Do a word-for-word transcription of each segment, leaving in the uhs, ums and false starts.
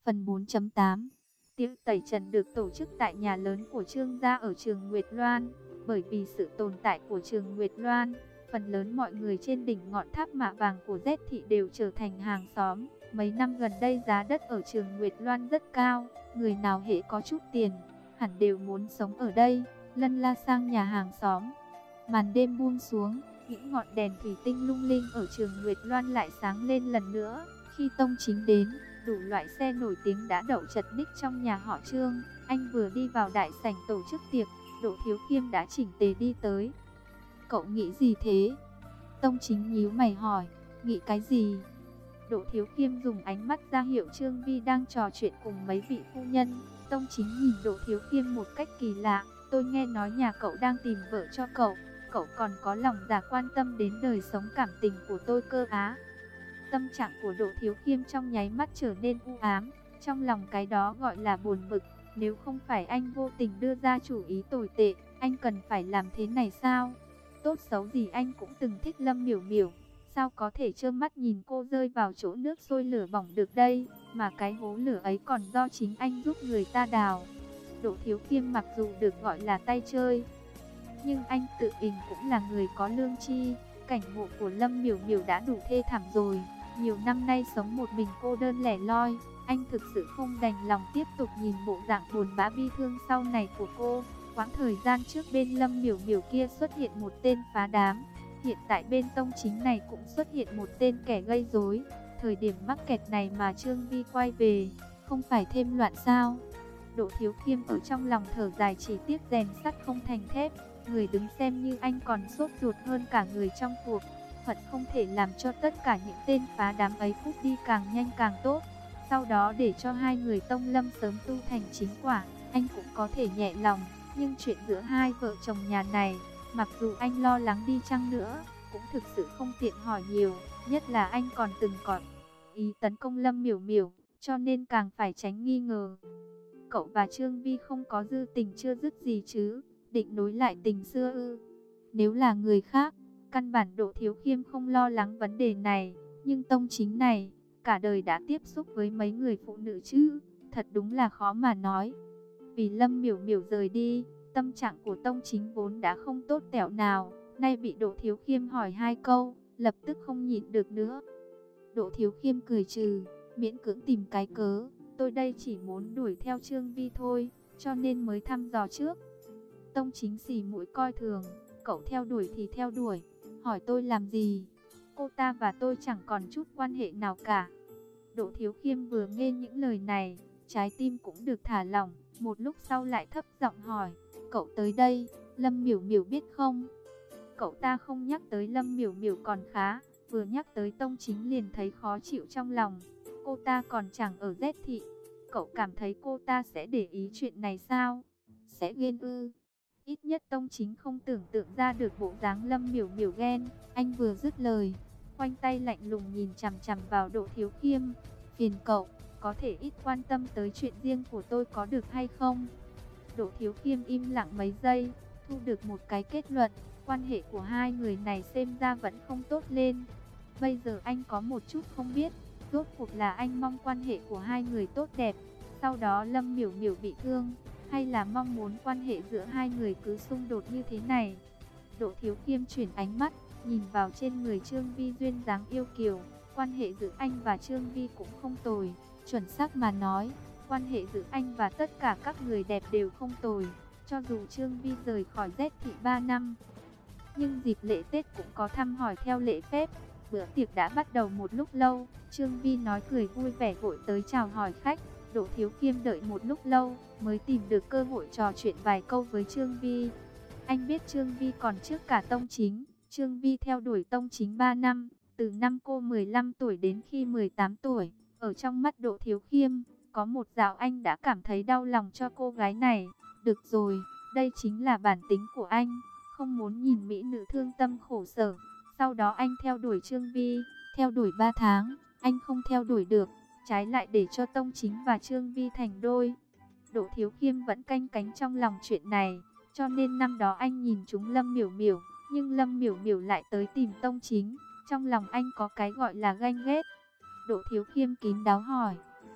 Phần bốn chấm tám. Tiệc tẩy trần được tổ chức tại nhà lớn của Trương gia ở Trường Nguyệt Loan. Bởi vì sự tồn tại của Trường Nguyệt Loan, phần lớn mọi người trên đỉnh ngọn tháp mạ vàng của Z thị đều trở thành hàng xóm. Mấy năm gần đây giá đất ở Trường Nguyệt Loan rất cao, người nào hễ có chút tiền, hẳn đều muốn sống ở đây, lân la sang nhà hàng xóm. Màn đêm buông xuống, những ngọn đèn thủy tinh lung linh ở Trường Nguyệt Loan lại sáng lên lần nữa. Khi Tông Chính đến, đủ loại xe nổi tiếng đã đậu chật ních trong nhà họ Trương. Anh vừa đi vào đại sảnh tổ chức tiệc, Đỗ Thiếu Khiêm đã chỉnh tề đi tới. Cậu nghĩ gì thế? Tông Chính nhíu mày hỏi. Nghĩ cái gì? Đỗ Thiếu Khiêm dùng ánh mắt ra hiệu Trương Vi đang trò chuyện cùng mấy vị phu nhân. Tông Chính nhìn Đỗ Thiếu Khiêm một cách kỳ lạ. Tôi nghe nói nhà cậu đang tìm vợ cho cậu, cậu còn có lòng dạ quan tâm đến đời sống cảm tình của tôi cơ á. Tâm trạng của Đỗ Thiếu Khiêm trong nháy mắt trở nên u ám, trong lòng cái đó gọi là buồn bực. Nếu không phải anh vô tình đưa ra chủ ý tồi tệ, anh cần phải làm thế này sao? Tốt xấu gì anh cũng từng thích Lâm Miểu Miểu, sao có thể trơ mắt nhìn cô rơi vào chỗ nước sôi lửa bỏng được đây, mà cái hố lửa ấy còn do chính anh giúp người ta đào. Đỗ Thiếu Khiêm mặc dù được gọi là tay chơi, nhưng anh tự mình cũng là người có lương tri. Cảnh ngộ của Lâm Miểu Miểu đã đủ thê thảm rồi, nhiều năm nay sống một mình cô đơn lẻ loi, anh thực sự không đành lòng tiếp tục nhìn bộ dạng buồn bã bi thương sau này của cô. Quãng thời gian trước bên Lâm Miểu Miểu kia xuất hiện một tên phá đám, hiện tại bên Tông Chính này cũng xuất hiện một tên kẻ gây rối. Thời điểm mắc kẹt này mà Trương Vi quay về, không phải thêm loạn sao? Đỗ Thiếu Khiêm ở trong lòng thở dài, chỉ tiếc rèn sắt không thành thép. Người đứng xem như anh còn sốt ruột hơn cả người trong cuộc. Phật không thể làm cho tất cả những tên phá đám ấy cút đi càng nhanh càng tốt, sau đó để cho hai người Tông Lâm sớm tu thành chính quả, anh cũng có thể nhẹ lòng. Nhưng chuyện giữa hai vợ chồng nhà này, mặc dù anh lo lắng đi chăng nữa, cũng thực sự không tiện hỏi nhiều. Nhất là anh còn từng có ý tấn công Lâm Miểu Miểu, cho nên càng phải tránh nghi ngờ. Cậu và Trương Vi không có dư tình chưa dứt gì chứ? Định nối lại tình xưa ư? Nếu là người khác, căn bản Đỗ Thiếu Khiêm không lo lắng vấn đề này. Nhưng Tông Chính này, cả đời đã tiếp xúc với mấy người phụ nữ chứ, thật đúng là khó mà nói. Vì Lâm Miểu Miểu rời đi, tâm trạng của Tông Chính vốn đã không tốt tẹo nào, nay bị Đỗ Thiếu Khiêm hỏi hai câu, lập tức không nhịn được nữa. Đỗ Thiếu Khiêm cười trừ, miễn cưỡng tìm cái cớ. Tôi đây chỉ muốn đuổi theo Trương Vi thôi, cho nên mới thăm dò trước. Tông Chính xì mũi coi thường. Cậu theo đuổi thì theo đuổi, hỏi tôi làm gì? Cô ta và tôi chẳng còn chút quan hệ nào cả. Đỗ Thiếu Khiêm vừa nghe những lời này, trái tim cũng được thả lỏng. Một lúc sau lại thấp giọng hỏi, cậu tới đây, Lâm Miểu Miểu biết không? Cậu ta không nhắc tới Lâm Miểu Miểu còn khá, vừa nhắc tới Tông Chính liền thấy khó chịu trong lòng. Cô ta còn chẳng ở Z thị, cậu cảm thấy cô ta sẽ để ý chuyện này sao? Sẽ ghen ư? Ít nhất Tông Chính không tưởng tượng ra được bộ dáng Lâm Miểu Miểu ghen. Anh vừa dứt lời, khoanh tay lạnh lùng nhìn chằm chằm vào Đỗ Thiếu Khiêm. Phiền cậu, có thể ít quan tâm tới chuyện riêng của tôi có được hay không? Đỗ Thiếu Khiêm im lặng mấy giây, thu được một cái kết luận. Quan hệ của hai người này xem ra vẫn không tốt lên. Bây giờ anh có một chút không biết, rốt cuộc là anh mong quan hệ của hai người tốt đẹp, sau đó Lâm Miểu Miểu bị thương, hay là mong muốn quan hệ giữa hai người cứ xung đột như thế này? Đỗ Thiếu Khiêm chuyển ánh mắt, nhìn vào trên người Trương Vi duyên dáng yêu kiều. Quan hệ giữa anh và Trương Vi cũng không tồi. Chuẩn xác mà nói, quan hệ giữa anh và tất cả các người đẹp đều không tồi. Cho dù Trương Vi rời khỏi Z thị ba năm, nhưng dịp lễ Tết cũng có thăm hỏi theo lễ phép. Bữa tiệc đã bắt đầu một lúc lâu, Trương Vi nói cười vui vẻ vội tới chào hỏi khách. Đỗ Thiếu Khiêm đợi một lúc lâu, mới tìm được cơ hội trò chuyện vài câu với Trương Vi. Anh biết Trương Vi còn trước cả Tông Chính. Trương Vi theo đuổi Tông Chính ba năm, từ năm cô mười lăm tuổi đến khi mười tám tuổi. Ở trong mắt Đỗ Thiếu Khiêm, có một dạo anh đã cảm thấy đau lòng cho cô gái này. Được rồi, đây chính là bản tính của anh, không muốn nhìn mỹ nữ thương tâm khổ sở. Sau đó anh theo đuổi Trương Vi, theo đuổi ba tháng, anh không theo đuổi được, trái lại để cho Tông Chính và Trương Vi thành đôi. Đỗ Thiếu Khiêm vẫn canh cánh trong lòng chuyện này, cho nên năm đó anh nhìn trúng Lâm Miểu Miểu, nhưng Lâm Miểu Miểu lại tới tìm Tông Chính, trong lòng anh có cái gọi là ganh ghét. Đỗ Thiếu Khiêm kín đáo hỏi,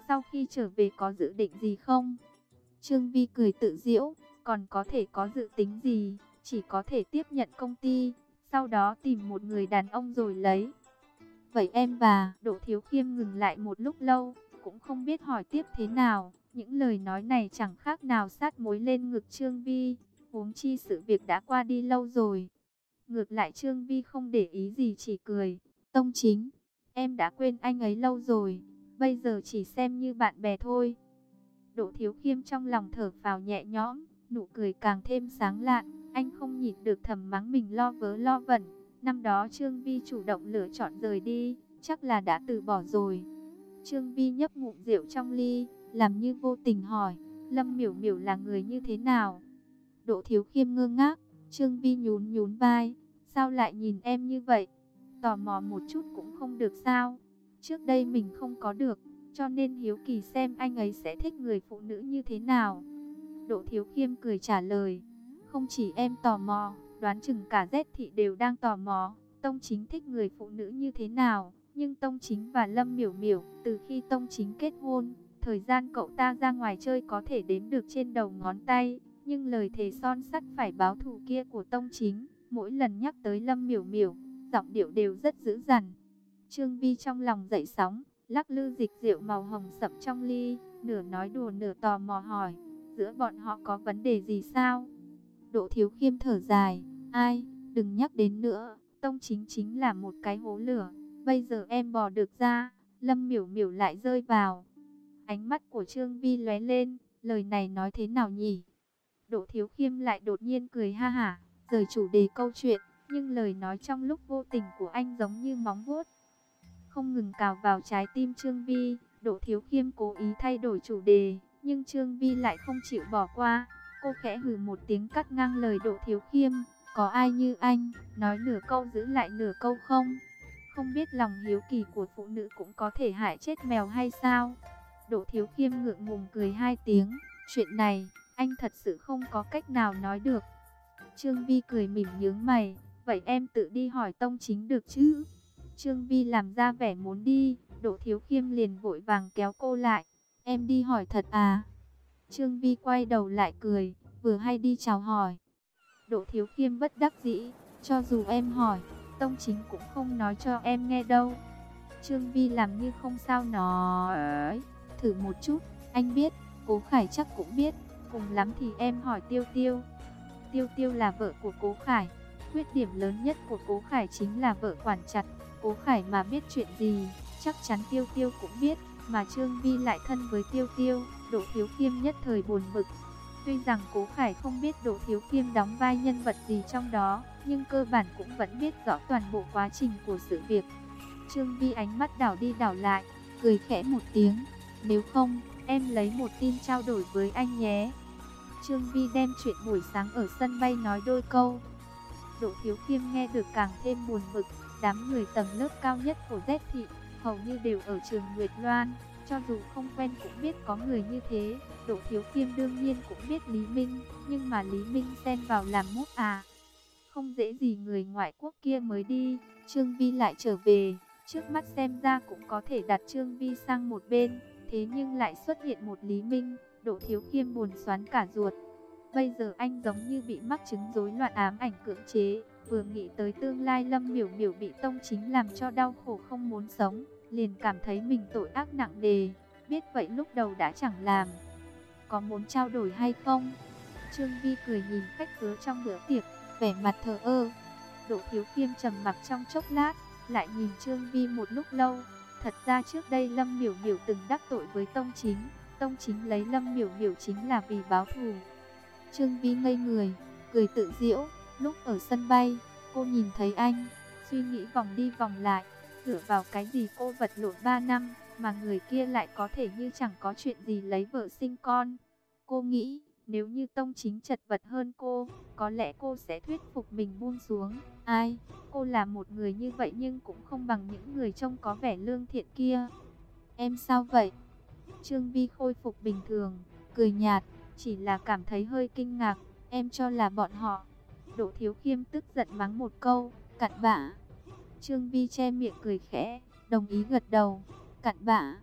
sau khi trở về có dự định gì không? Trương Vi cười tự giễu, còn có thể có dự tính gì, chỉ có thể tiếp nhận công ty, sau đó tìm một người đàn ông rồi lấy. Vậy em và Đỗ Thiếu Khiêm ngừng lại một lúc lâu, cũng không biết hỏi tiếp thế nào. Những lời nói này chẳng khác nào sát muối lên ngực Trương Vi, huống chi sự việc đã qua đi lâu rồi. Ngược lại Trương Vi không để ý gì, chỉ cười. Tông Chính, em đã quên anh ấy lâu rồi, bây giờ chỉ xem như bạn bè thôi. Đỗ Thiếu Khiêm trong lòng thở phào nhẹ nhõm, nụ cười càng thêm sáng lạn. Anh không nhịn được thầm mắng mình lo vớ lo vẩn. Năm đó Trương Vi chủ động lựa chọn rời đi, chắc là đã từ bỏ rồi. Trương Vi nhấp ngụm rượu trong ly, làm như vô tình hỏi, Lâm Miểu Miểu là người như thế nào? Đỗ Thiếu Khiêm ngơ ngác, Trương Vi nhún nhún vai, sao lại nhìn em như vậy? Tò mò một chút cũng không được sao? Trước đây mình không có được, cho nên hiếu kỳ xem anh ấy sẽ thích người phụ nữ như thế nào. Đỗ Thiếu Khiêm cười trả lời, không chỉ em tò mò, đoán chừng cả Z thị đều đang tò mò, Tông Chính thích người phụ nữ như thế nào. Nhưng Tông Chính và Lâm Miểu Miểu, từ khi Tông Chính kết hôn, thời gian cậu ta ra ngoài chơi có thể đếm được trên đầu ngón tay. Nhưng lời thề son sắt phải báo thù kia của Tông Chính, mỗi lần nhắc tới Lâm Miểu Miểu, giọng điệu đều rất dữ dằn. Trương Vi trong lòng dậy sóng, lắc lư dịch rượu màu hồng sậm trong ly, nửa nói đùa nửa tò mò hỏi, giữa bọn họ có vấn đề gì sao? Đỗ Thiếu Khiêm thở dài, ai, đừng nhắc đến nữa, Tông Chính chính là một cái hố lửa, bây giờ em bò được ra, Lâm Miểu Miểu lại rơi vào. Ánh mắt của Trương Vi lóe lên, lời này nói thế nào nhỉ? Đỗ Thiếu Khiêm lại đột nhiên cười ha hả, rời chủ đề câu chuyện, nhưng lời nói trong lúc vô tình của anh giống như móng vuốt, không ngừng cào vào trái tim Trương Vi. Đỗ Thiếu Khiêm cố ý thay đổi chủ đề, nhưng Trương Vi lại không chịu bỏ qua. Cô khẽ hừ một tiếng cắt ngang lời Đỗ Thiếu Khiêm, có ai như anh, nói nửa câu giữ lại nửa câu không? Không biết lòng hiếu kỳ của phụ nữ cũng có thể hại chết mèo hay sao? Đỗ Thiếu Khiêm ngượng ngùng cười hai tiếng, chuyện này, anh thật sự không có cách nào nói được. Trương Vi cười mỉm nhướng mày, vậy em tự đi hỏi Tông Chính được chứ? Trương Vi làm ra vẻ muốn đi, Đỗ Thiếu Khiêm liền vội vàng kéo cô lại. Em đi hỏi thật à? Trương Vi quay đầu lại cười, vừa hay đi chào hỏi. Đỗ Thiếu Khiêm bất đắc dĩ, cho dù em hỏi, Tông Chính cũng không nói cho em nghe đâu. Trương Vi làm như không sao nói, thử một chút, anh biết, Cố Khải chắc cũng biết, cùng lắm thì em hỏi Tiêu Tiêu. Tiêu Tiêu là vợ của Cố Khải, khuyết điểm lớn nhất của Cố Khải chính là vợ quản chặt. Cố Khải mà biết chuyện gì, chắc chắn Tiêu Tiêu cũng biết, mà Trương Vi lại thân với Tiêu Tiêu. Đỗ Thiếu Khiêm nhất thời buồn bực. Tuy rằng Cố Khải không biết Đỗ Thiếu Khiêm đóng vai nhân vật gì trong đó, nhưng cơ bản cũng vẫn biết rõ toàn bộ quá trình của sự việc. Trương Vi ánh mắt đảo đi đảo lại, cười khẽ một tiếng, nếu không, em lấy một tin trao đổi với anh nhé. Trương Vi đem chuyện buổi sáng ở sân bay nói đôi câu. Đỗ Thiếu Khiêm nghe được càng thêm buồn bực. Đám người tầng lớp cao nhất của Z thị hầu như đều ở trường Nguyệt Loan, cho dù không quen cũng biết có người như thế. Đỗ Thiếu Khiêm đương nhiên cũng biết Lý Minh, nhưng mà Lý Minh xen vào làm mốt à? Không dễ gì người ngoại quốc kia mới đi. Trương Vi lại trở về, trước mắt xem ra cũng có thể đặt Trương Vi sang một bên, thế nhưng lại xuất hiện một Lý Minh. Đỗ Thiếu Khiêm buồn xoắn cả ruột. Bây giờ anh giống như bị mắc chứng rối loạn ám ảnh cưỡng chế. Vừa nghĩ tới tương lai Lâm Miểu Miểu bị Tông Chính làm cho đau khổ không muốn sống, liền cảm thấy mình tội ác nặng nề. Biết vậy lúc đầu đã chẳng làm. Có muốn trao đổi hay không? Trương Vi cười nhìn khách khứa trong bữa tiệc, vẻ mặt thờ ơ. Đỗ Thiếu Khiêm trầm mặc trong chốc lát, lại nhìn Trương Vi một lúc lâu. Thật ra trước đây Lâm Miểu Miểu từng đắc tội với Tông Chính, Tông Chính lấy Lâm Miểu Miểu chính là vì báo thù. Trương Vi ngây người, cười tự giễu. Lúc ở sân bay, cô nhìn thấy anh, suy nghĩ vòng đi vòng lại, dựa vào cái gì cô vật lộn ba năm, mà người kia lại có thể như chẳng có chuyện gì lấy vợ sinh con. Cô nghĩ, nếu như Tông Chính chật vật hơn cô, có lẽ cô sẽ thuyết phục mình buông xuống. Ai, cô là một người như vậy nhưng cũng không bằng những người trông có vẻ lương thiện kia. Em sao vậy? Trương Vi khôi phục bình thường, cười nhạt, chỉ là cảm thấy hơi kinh ngạc, em cho là bọn họ. Đỗ Thiếu Khiêm tức giận mắng một câu, cặn bã. Trương Vi che miệng cười khẽ, đồng ý gật đầu, cặn bã.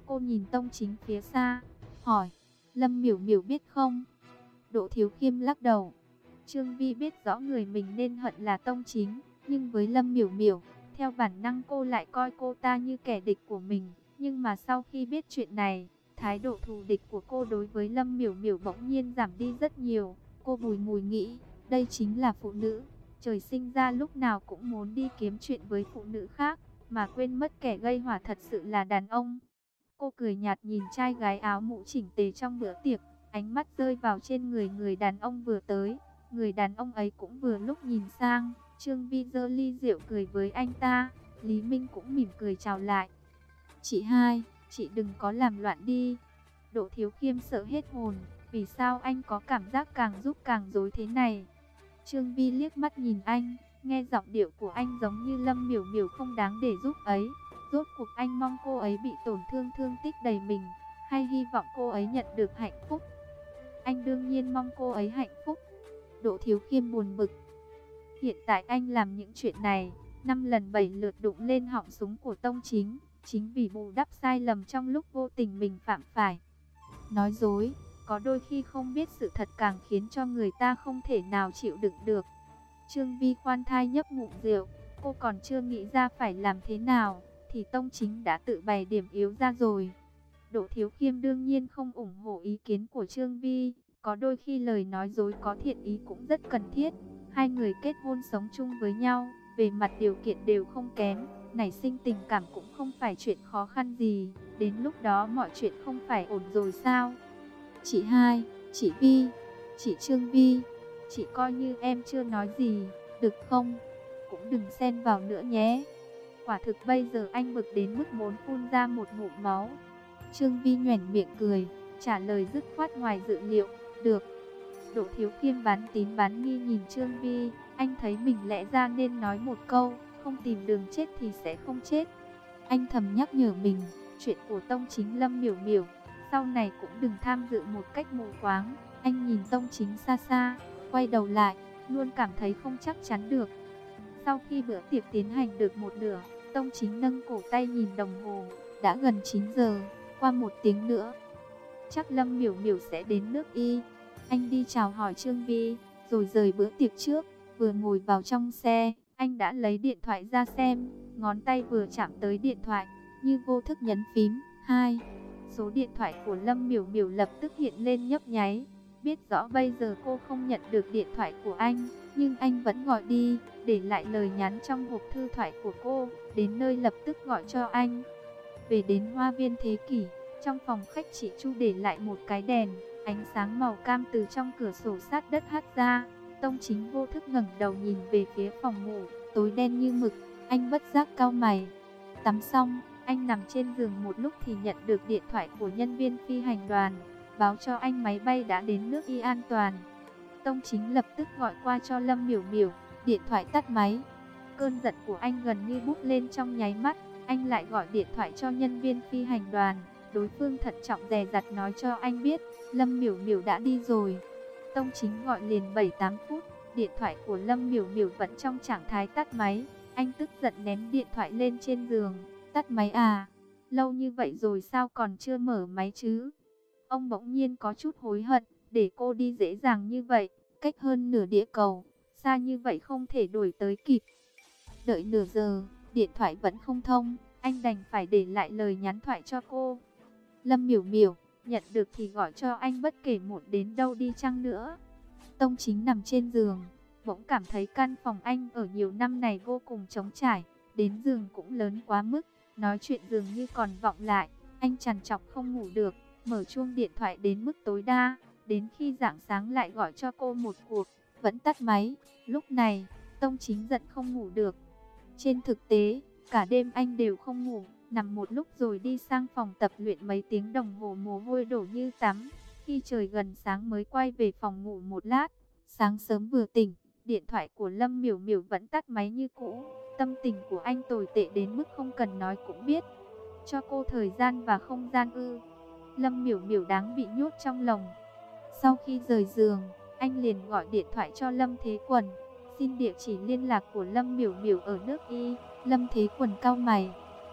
Cô nhìn Tông Chính phía xa, hỏi, Lâm Miểu Miểu biết không? Đỗ Thiếu Khiêm lắc đầu. Trương Vi biết rõ người mình nên hận là Tông Chính, nhưng với Lâm Miểu Miểu, theo bản năng cô lại coi cô ta như kẻ địch của mình. Nhưng mà sau khi biết chuyện này, thái độ thù địch của cô đối với Lâm Miểu Miểu bỗng nhiên giảm đi rất nhiều. Cô bùi ngùi nghĩ, đây chính là phụ nữ, trời sinh ra lúc nào cũng muốn đi kiếm chuyện với phụ nữ khác, mà quên mất kẻ gây họa thật sự là đàn ông. Cô cười nhạt nhìn trai gái áo mũ chỉnh tề trong bữa tiệc, ánh mắt rơi vào trên người người đàn ông vừa tới. Người đàn ông ấy cũng vừa lúc nhìn sang, Trương Vi giơ ly rượu cười với anh ta, Lý Minh cũng mỉm cười chào lại. Chị hai, chị đừng có làm loạn đi. Đỗ Thiếu Khiêm sợ hết hồn, vì sao anh có cảm giác càng giúp càng rối thế này? Trương Vi liếc mắt nhìn anh, nghe giọng điệu của anh giống như Lâm Miểu Miểu không đáng để giúp ấy. Rốt cuộc anh mong cô ấy bị tổn thương thương tích đầy mình, hay hy vọng cô ấy nhận được hạnh phúc? Anh đương nhiên mong cô ấy hạnh phúc. Đỗ Thiếu Khiêm buồn bực. Hiện tại anh làm những chuyện này, năm lần bảy lượt đụng lên họng súng của Tông Chính, chính vì bù đắp sai lầm trong lúc vô tình mình phạm phải. Nói dối, có đôi khi không biết sự thật càng khiến cho người ta không thể nào chịu đựng được. Trương Vi khoan thai nhấp ngụm rượu, cô còn chưa nghĩ ra phải làm thế nào, thì Tông Chính đã tự bày điểm yếu ra rồi. Đỗ Thiếu Khiêm đương nhiên không ủng hộ ý kiến của Trương Vi, có đôi khi lời nói dối có thiện ý cũng rất cần thiết. Hai người kết hôn sống chung với nhau, về mặt điều kiện đều không kém, nảy sinh tình cảm cũng không phải chuyện khó khăn gì, đến lúc đó mọi chuyện không phải ổn rồi sao? Chị hai, chị Vi, chị Trương Vi, chị coi như em chưa nói gì, được không? Cũng đừng xen vào nữa nhé. Quả thực bây giờ anh bực đến mức muốn phun ra một ngụm máu. Trương Vi nhoẻn miệng cười, trả lời dứt khoát ngoài dự liệu, được. Đỗ Thiếu Khiêm bán tín bán nghi nhìn Trương Vi, anh thấy mình lẽ ra nên nói một câu, không tìm đường chết thì sẽ không chết. Anh thầm nhắc nhở mình, chuyện của Tông Chính Lâm Miểu Miểu, sau này cũng đừng tham dự một cách mù quáng. Anh nhìn Tông Chính xa xa, quay đầu lại, luôn cảm thấy không chắc chắn được. Sau khi bữa tiệc tiến hành được một nửa, Tông Chính nâng cổ tay nhìn đồng hồ, đã gần chín giờ, qua một tiếng nữa, chắc Lâm Miểu Miểu sẽ đến nước Y. Anh đi chào hỏi Trương Vi, rồi rời bữa tiệc trước. Vừa ngồi vào trong xe, anh đã lấy điện thoại ra xem, ngón tay vừa chạm tới điện thoại, như vô thức nhấn phím hai. Số điện thoại của Lâm Miểu Miểu lập tức hiện lên nhấp nháy. Biết rõ bây giờ cô không nhận được điện thoại của anh, nhưng anh vẫn gọi đi, để lại lời nhắn trong hộp thư thoại của cô, đến nơi lập tức gọi cho anh. Về đến Hoa Viên Thế Kỷ, trong phòng khách chị Chu để lại một cái đèn, ánh sáng màu cam từ trong cửa sổ sát đất hắt ra. Tông Chính vô thức ngẩng đầu nhìn về phía phòng ngủ, tối đen như mực, anh bất giác cau mày. Tắm xong, anh nằm trên giường một lúc thì nhận được điện thoại của nhân viên phi hành đoàn, báo cho anh máy bay đã đến nước Y an toàn. Tông Chính lập tức gọi qua cho Lâm Miểu Miểu, điện thoại tắt máy. Cơn giận của anh gần như bút lên trong nháy mắt, anh lại gọi điện thoại cho nhân viên phi hành đoàn. Đối phương thận trọng dè dặt nói cho anh biết, Lâm Miểu Miểu đã đi rồi. Tông Chính gọi liền bảy tám phút, điện thoại của Lâm Miểu Miểu vẫn trong trạng thái tắt máy. Anh tức giận ném điện thoại lên trên giường. Tắt máy à? Lâu như vậy rồi sao còn chưa mở máy chứ? Ông bỗng nhiên có chút hối hận, để cô đi dễ dàng như vậy, cách hơn nửa địa cầu, xa như vậy không thể đuổi tới kịp. Đợi nửa giờ, điện thoại vẫn không thông, anh đành phải để lại lời nhắn thoại cho cô. Lâm Miểu Miểu, nhận được thì gọi cho anh bất kể một đến đâu đi chăng nữa. Tông Chính nằm trên giường, bỗng cảm thấy căn phòng anh ở nhiều năm này vô cùng trống trải, đến giường cũng lớn quá mức, nói chuyện dường như còn vọng lại. Anh trằn trọc không ngủ được, mở chuông điện thoại đến mức tối đa, đến khi rạng sáng lại gọi cho cô một cuộc, vẫn tắt máy. Lúc này, Tông Chính giận không ngủ được. Trên thực tế, cả đêm anh đều không ngủ, nằm một lúc rồi đi sang phòng tập luyện mấy tiếng đồng hồ, mồ hôi đổ như tắm. Khi trời gần sáng mới quay về phòng ngủ một lát. Sáng sớm vừa tỉnh, điện thoại của Lâm Miểu Miểu vẫn tắt máy như cũ. Tâm tình của anh tồi tệ đến mức không cần nói cũng biết. Cho cô thời gian và không gian ư? Lâm Miểu Miểu đáng bị nhốt trong lòng. Sau khi rời giường, anh liền gọi điện thoại cho Lâm Thế Quần, xin địa chỉ liên lạc của Lâm Miểu Miểu ở nước Y. Lâm Thế Quần cau mày,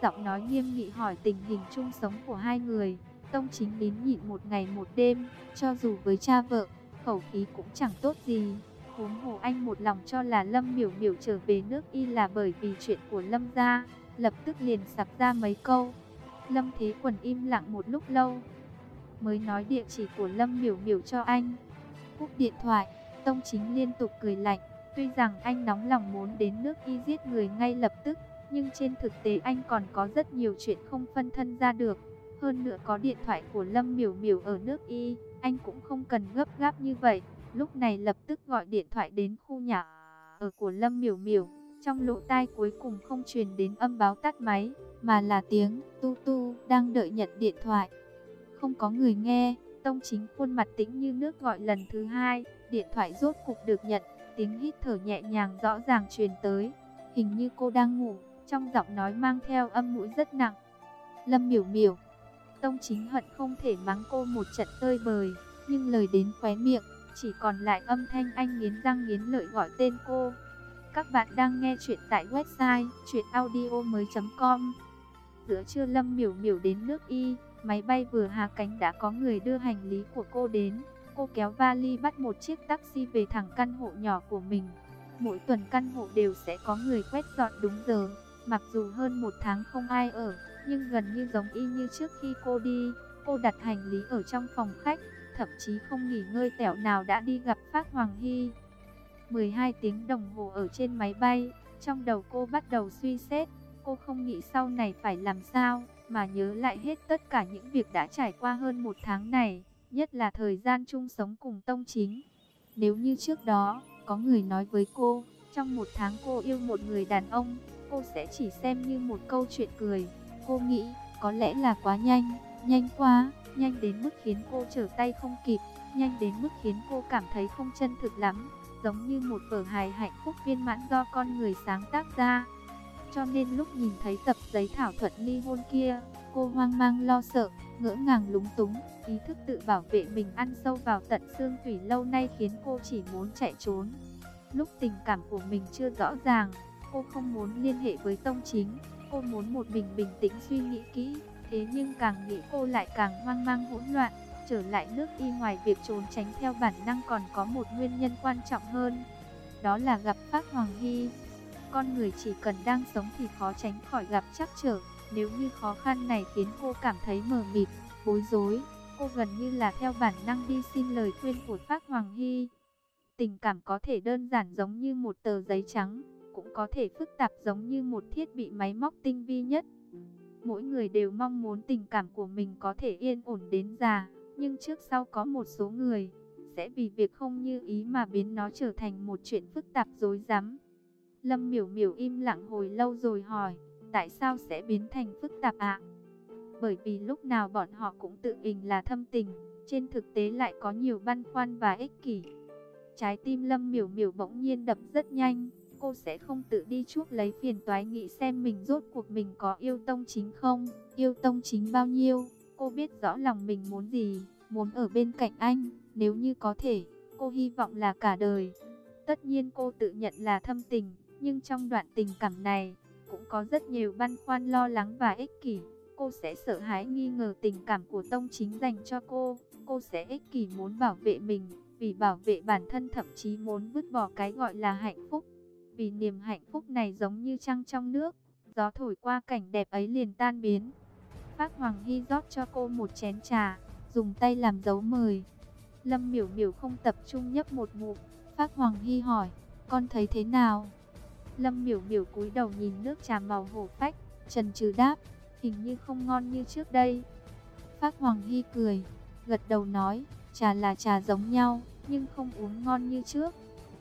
giọng nói nghiêm nghị hỏi tình hình chung sống của hai người. Tông Chính nín nhịn một ngày một đêm, cho dù với cha vợ, khẩu khí cũng chẳng tốt gì. Huống hồ anh một lòng cho là Lâm Miểu Miểu trở về nước Y là bởi vì chuyện của Lâm gia, lập tức liền sặc ra mấy câu. Lâm Thế Quần im lặng một lúc lâu, mới nói địa chỉ của Lâm Miểu Miểu cho anh. Cúp điện thoại, Tông Chính liên tục cười lạnh. Tuy rằng anh nóng lòng muốn đến nước Y giết người ngay lập tức, nhưng trên thực tế anh còn có rất nhiều chuyện không phân thân ra được. Hơn nữa có điện thoại của Lâm Miểu Miểu ở nước Y, anh cũng không cần gấp gáp như vậy. Lúc này lập tức gọi điện thoại đến khu nhà ở của Lâm Miểu Miểu. Trong lỗ tai cuối cùng không truyền đến âm báo tắt máy, mà là tiếng tu tu đang đợi nhận điện thoại. Không có người nghe, Tông Chính khuôn mặt tĩnh như nước gọi lần thứ hai. Điện thoại rốt cục được nhận, tiếng hít thở nhẹ nhàng rõ ràng truyền tới. Hình như cô đang ngủ, trong giọng nói mang theo âm mũi rất nặng. Lâm Miểu Miểu. Tông Chính hận không thể mắng cô một trận tơi bời, nhưng lời đến khóe miệng, chỉ còn lại âm thanh anh nghiến răng nghiến lợi gọi tên cô. Các bạn đang nghe chuyện tại website truyện audio mới chấm com. Giữa trưa Lâm Miểu Miểu đến nước Y, máy bay vừa hạ cánh đã có người đưa hành lý của cô đến. Cô kéo vali bắt một chiếc taxi về thẳng căn hộ nhỏ của mình. Mỗi tuần căn hộ đều sẽ có người quét dọn đúng giờ. Mặc dù hơn một tháng không ai ở, nhưng gần như giống y như trước khi cô đi. Cô đặt hành lý ở trong phòng khách, thậm chí không nghỉ ngơi tẻo nào đã đi gặp Phác Hoàng Hy. mười hai tiếng đồng hồ ở trên máy bay, trong đầu cô bắt đầu suy xét. Cô không nghĩ sau này phải làm sao, mà nhớ lại hết tất cả những việc đã trải qua hơn một tháng này, nhất là thời gian chung sống cùng Tông Chính. Nếu như trước đó, có người nói với cô, trong một tháng cô yêu một người đàn ông, cô sẽ chỉ xem như một câu chuyện cười. Cô nghĩ, có lẽ là quá nhanh, nhanh quá, nhanh đến mức khiến cô trở tay không kịp, nhanh đến mức khiến cô cảm thấy không chân thực lắm, giống như một vở hài hạnh phúc viên mãn do con người sáng tác ra. Cho nên lúc nhìn thấy tập giấy thảo thuận ly hôn kia, cô hoang mang lo sợ, ngỡ ngàng lúng túng, ý thức tự bảo vệ mình ăn sâu vào tận xương tủy lâu nay khiến cô chỉ muốn chạy trốn. Lúc tình cảm của mình chưa rõ ràng, cô không muốn liên hệ với Tông Chính, cô muốn một mình bình tĩnh suy nghĩ kỹ, thế nhưng càng nghĩ cô lại càng hoang mang hỗn loạn. Trở lại nước Y ngoài việc trốn tránh theo bản năng còn có một nguyên nhân quan trọng hơn, đó là gặp Phác Hoàng Hy. Con người chỉ cần đang sống thì khó tránh khỏi gặp trắc trở. Nếu như khó khăn này khiến cô cảm thấy mờ mịt, bối rối, cô gần như là theo bản năng đi xin lời khuyên của Phác Hoàng Hy. Tình cảm có thể đơn giản giống như một tờ giấy trắng, cũng có thể phức tạp giống như một thiết bị máy móc tinh vi nhất. Mỗi người đều mong muốn tình cảm của mình có thể yên ổn đến già, nhưng trước sau có một số người sẽ vì việc không như ý mà biến nó trở thành một chuyện phức tạp rối rắm. Lâm Miểu Miểu im lặng hồi lâu rồi hỏi, tại sao sẽ biến thành phức tạp ạ? Bởi vì lúc nào bọn họ cũng tự ình là thâm tình, trên thực tế lại có nhiều băn khoăn và ích kỷ. Trái tim Lâm Miểu Miểu bỗng nhiên đập rất nhanh, cô sẽ không tự đi chuốc lấy phiền toái nghĩ xem mình rốt cuộc mình có yêu Tông Chính không, yêu Tông Chính bao nhiêu. Cô biết rõ lòng mình muốn gì, muốn ở bên cạnh anh, nếu như có thể, cô hy vọng là cả đời. Tất nhiên cô tự nhận là thâm tình, nhưng trong đoạn tình cảm này, cũng có rất nhiều băn khoăn lo lắng và ích kỷ. Cô sẽ sợ hãi nghi ngờ tình cảm của Tông Chính dành cho cô, cô sẽ ích kỷ muốn bảo vệ mình, vì bảo vệ bản thân thậm chí muốn vứt bỏ cái gọi là hạnh phúc. Vì niềm hạnh phúc này giống như trăng trong nước, gió thổi qua cảnh đẹp ấy liền tan biến. Phác Hoàng Hy rót cho cô một chén trà, dùng tay làm dấu mời. Lâm Miểu Miểu không tập trung nhấp một ngụm. Phác Hoàng Hy hỏi, con thấy thế nào? Lâm Miểu Miểu cúi đầu nhìn nước trà màu hổ phách, chần chừ đáp, hình như không ngon như trước đây. Phác Hoàng Hy cười, gật đầu nói, trà là trà giống nhau, nhưng không uống ngon như trước.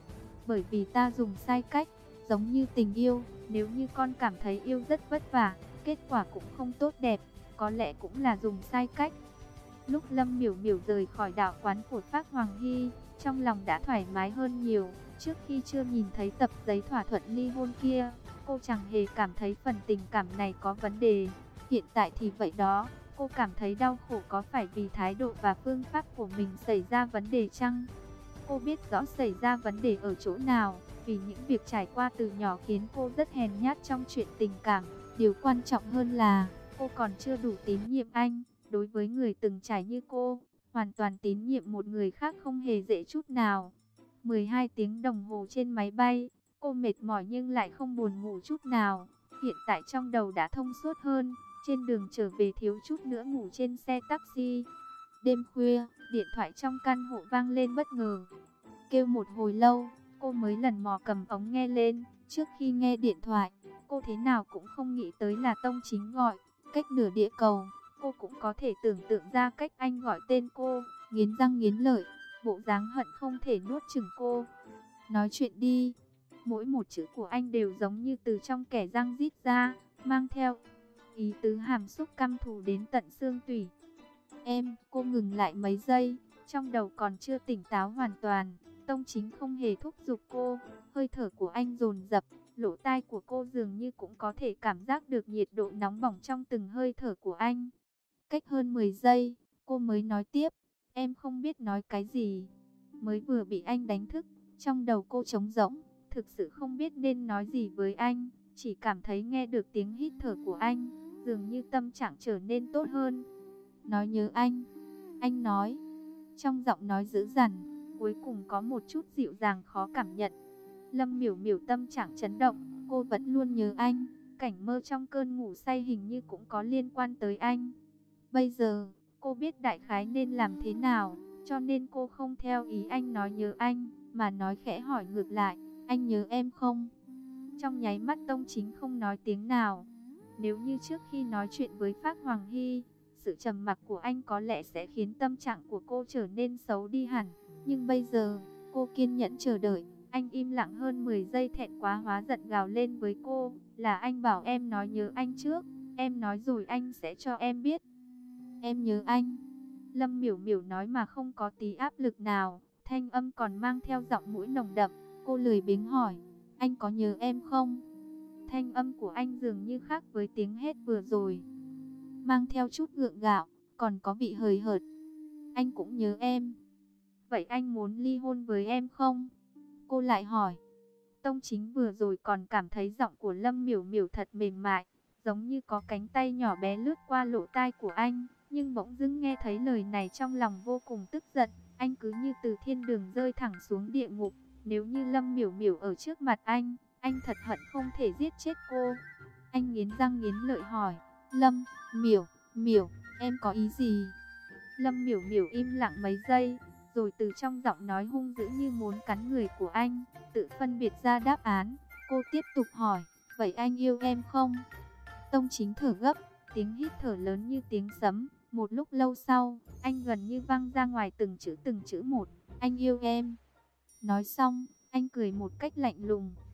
Bởi vì ta dùng sai cách, giống như tình yêu, nếu như con cảm thấy yêu rất vất vả, kết quả cũng không tốt đẹp, có lẽ cũng là dùng sai cách. Lúc Lâm Miểu Miểu rời khỏi đạo quán của Phác Hoàng Hy, trong lòng đã thoải mái hơn nhiều. Trước khi chưa nhìn thấy tập giấy thỏa thuận ly hôn kia, cô chẳng hề cảm thấy phần tình cảm này có vấn đề. Hiện tại thì vậy đó, cô cảm thấy đau khổ có phải vì thái độ và phương pháp của mình xảy ra vấn đề chăng? Cô biết rõ xảy ra vấn đề ở chỗ nào, vì những việc trải qua từ nhỏ khiến cô rất hèn nhát trong chuyện tình cảm. Điều quan trọng hơn là, cô còn chưa đủ tín nhiệm anh. Đối với người từng trải như cô, hoàn toàn tín nhiệm một người khác không hề dễ chút nào. mười hai tiếng đồng hồ trên máy bay, cô mệt mỏi nhưng lại không buồn ngủ chút nào. Hiện tại trong đầu đã thông suốt hơn, trên đường trở về thiếu chút nữa ngủ trên xe taxi. Đêm khuya, điện thoại trong căn hộ vang lên bất ngờ. Kêu một hồi lâu, cô mới lần mò cầm ống nghe lên. Trước khi nghe điện thoại, cô thế nào cũng không nghĩ tới là Tông Chính gọi. Cách nửa địa cầu, cô cũng có thể tưởng tượng ra cách anh gọi tên cô. Nghiến răng nghiến lợi, bộ dáng hận không thể nuốt chửng cô. Nói chuyện đi. Mỗi một chữ của anh đều giống như từ trong kẻ răng rít ra, mang theo ý tứ hàm xúc căm thù đến tận xương tủy. Em, cô ngừng lại mấy giây, trong đầu còn chưa tỉnh táo hoàn toàn. Tông Chính không hề thúc giục cô, hơi thở của anh dồn dập, lỗ tai của cô dường như cũng có thể cảm giác được nhiệt độ nóng bỏng trong từng hơi thở của anh. Cách hơn mười giây, cô mới nói tiếp, em không biết nói cái gì. Mới vừa bị anh đánh thức, trong đầu cô trống rỗng, thực sự không biết nên nói gì với anh, chỉ cảm thấy nghe được tiếng hít thở của anh, dường như tâm trạng trở nên tốt hơn. Nói nhớ anh, anh nói, trong giọng nói dữ dằn, cuối cùng có một chút dịu dàng khó cảm nhận. Lâm Miểu Miểu tâm trạng chấn động, cô vẫn luôn nhớ anh, cảnh mơ trong cơn ngủ say hình như cũng có liên quan tới anh. Bây giờ, cô biết đại khái nên làm thế nào, cho nên cô không theo ý anh nói nhớ anh, mà nói khẽ hỏi ngược lại, anh nhớ em không? Trong nháy mắt Tông Chính không nói tiếng nào. Nếu như trước khi nói chuyện với Phác Hoàng Hy, sự trầm mặc của anh có lẽ sẽ khiến tâm trạng của cô trở nên xấu đi hẳn. Nhưng bây giờ, cô kiên nhẫn chờ đợi. Anh im lặng hơn mười giây thẹn quá hóa giận gào lên với cô. Là anh bảo em nói nhớ anh trước. Em nói rồi anh sẽ cho em biết. Em nhớ anh. Lâm Miểu Miểu nói mà không có tí áp lực nào. Thanh âm còn mang theo giọng mũi nồng đậm. Cô lười biếng hỏi, anh có nhớ em không? Thanh âm của anh dường như khác với tiếng hét vừa rồi, mang theo chút gượng gạo, còn có vị hời hợt. Anh cũng nhớ em. Vậy anh muốn ly hôn với em không? Cô lại hỏi. Tông Chính vừa rồi còn cảm thấy giọng của Lâm Miểu Miểu thật mềm mại, giống như có cánh tay nhỏ bé lướt qua lỗ tai của anh. Nhưng bỗng dưng nghe thấy lời này trong lòng vô cùng tức giận. Anh cứ như từ thiên đường rơi thẳng xuống địa ngục. Nếu như Lâm Miểu Miểu ở trước mặt anh, anh thật hận không thể giết chết cô. Anh nghiến răng nghiến lợi hỏi, Lâm, Miểu, Miểu, em có ý gì? Lâm Miểu Miểu im lặng mấy giây, rồi từ trong giọng nói hung dữ như muốn cắn người của anh, tự phân biệt ra đáp án. Cô tiếp tục hỏi, vậy anh yêu em không? Tông Chính thở gấp, tiếng hít thở lớn như tiếng sấm. Một lúc lâu sau, anh gần như vang ra ngoài từng chữ từng chữ một, anh yêu em. Nói xong, anh cười một cách lạnh lùng,